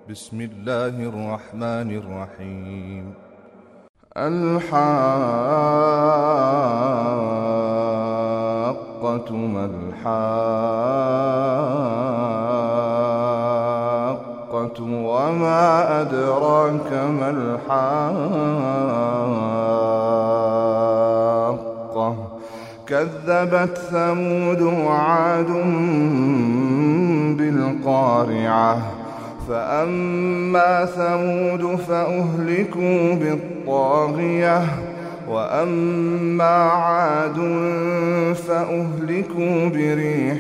بسم الله الرحمن الرحيم. الحاقة ما الحاقة وما أدراك ما الحاقة كذبت ثمود وعاد بالقارعة فأما ثمود فأهلكوا بالطاغية وأما عاد فأهلكوا بريح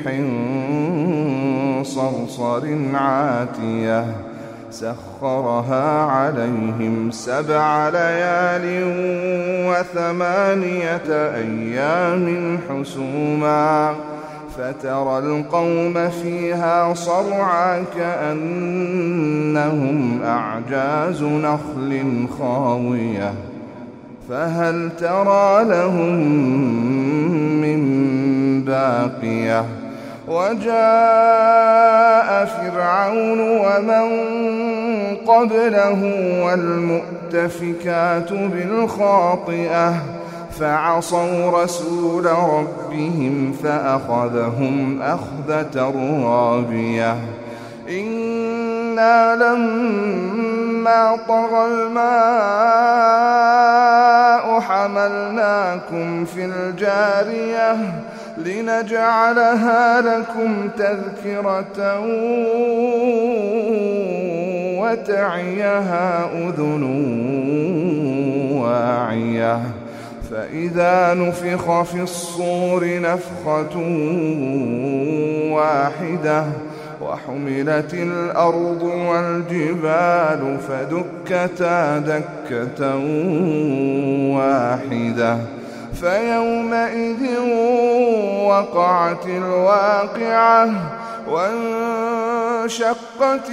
صرصر عاتية سخرها عليهم 7 ليال و8 أيام حسوما فترى القوم فيها صرعى كأنهم أعجاز نخل خاوية فهل ترى لهم من باقية وجاء فرعون ومن قبله والمؤتفكات بالخاطئة فعصوا رسول ربهم فأخذهم أخذة رابية إنا لما طغى الماء حملناكم في الجارية لنجعلها لكم تذكرة وتعيها أذن واعية فإذا نفخ في الصور نفخة واحدة وحملت الأرض والجبال فدكتا دكة واحدة فيومئذ وقعت الواقعة وانشقت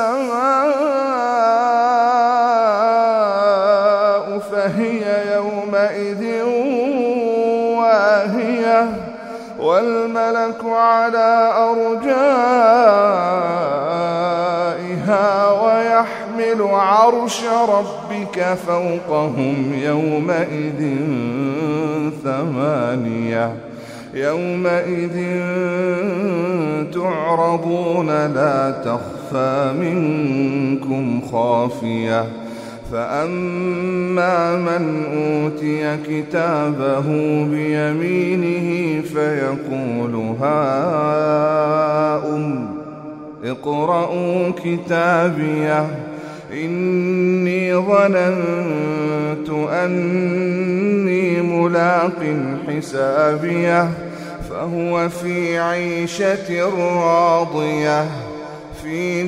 السماء فهي يومئذ واهية والملك على أرجائها ويحمل عرش ربك فوقهم يومئذ 8 يومئذ تعرضون لا تخفى منكم خافية فأما من أوتي كتابه بيمينه فيقول هاؤم اقرءوا كتابيه إني ظننت أني ملاق حسابيه فهو في عيشة راضية في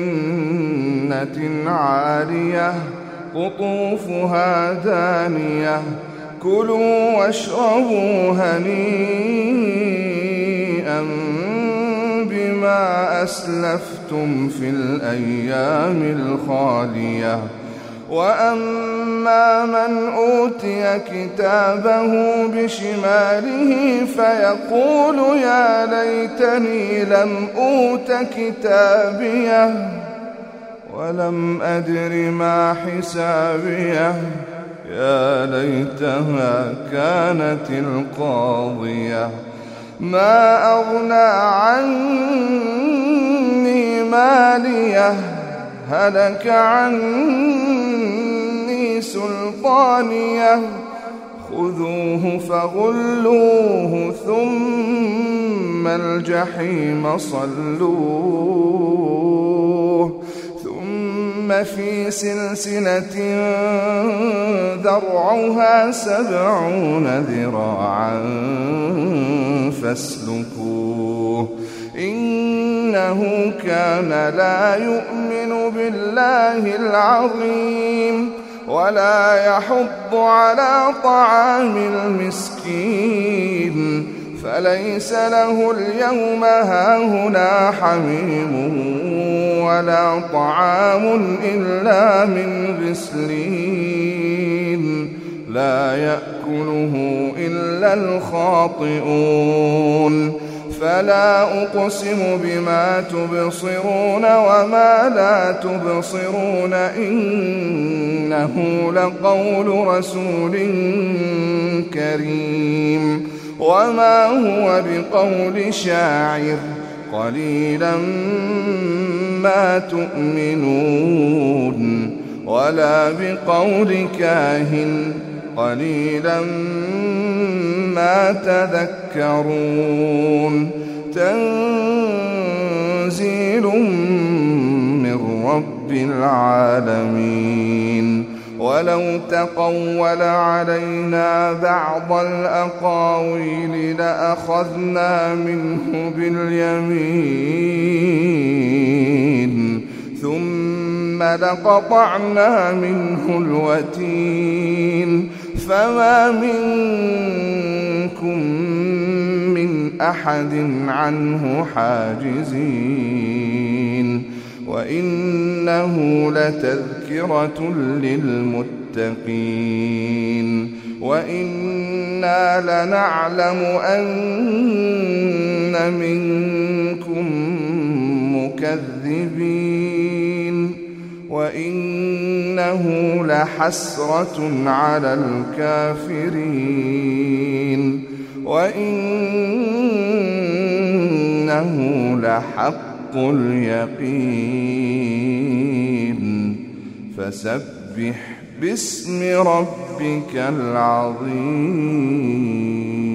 جنة عالية قطوفها دانية كلوا واشربوا هنيئا بما أسلفتم في الأيام الخالية وأما من أوتي كتابه بشماله فيقول يا ليتني لم أوت كتابيه ولم أدر ما حسابيه يا ليتها كانت القاضية ما أغنى عني ماليه هلك عني سلطانيه خذوه فغلوه ثم الجحيم صلوه ثم في سلسلة ذرعها 70 ذراعا فاسلكوه إنه كان لا يؤمن بالله العظيم ولا يحض على طعام المسكين فليس له اليوم هاهنا حميم ولا طعام إلا من غسلين لا يأكله إلا الخاطئون فلا أقسم بما تبصرون وما لا تبصرون إنه لقول رسول كريم وما هو بقول شاعر قليلا ما تؤمنون ولا بقول كاهن قليلا ما تذكرون تنزيل من رب العالمين ولو تقول علينا بعض الأقاويل لأخذنا منه باليمين ثم لقطعنا منه الوتين فما منكم من أحد عنه حاجزين وإنه لتذكرة للمتقين وإنا لنعلم أن منكم مكذبين وإنه لحسرة على الكافرين وإنه لحق اليقين فسبح باسم ربك العظيم.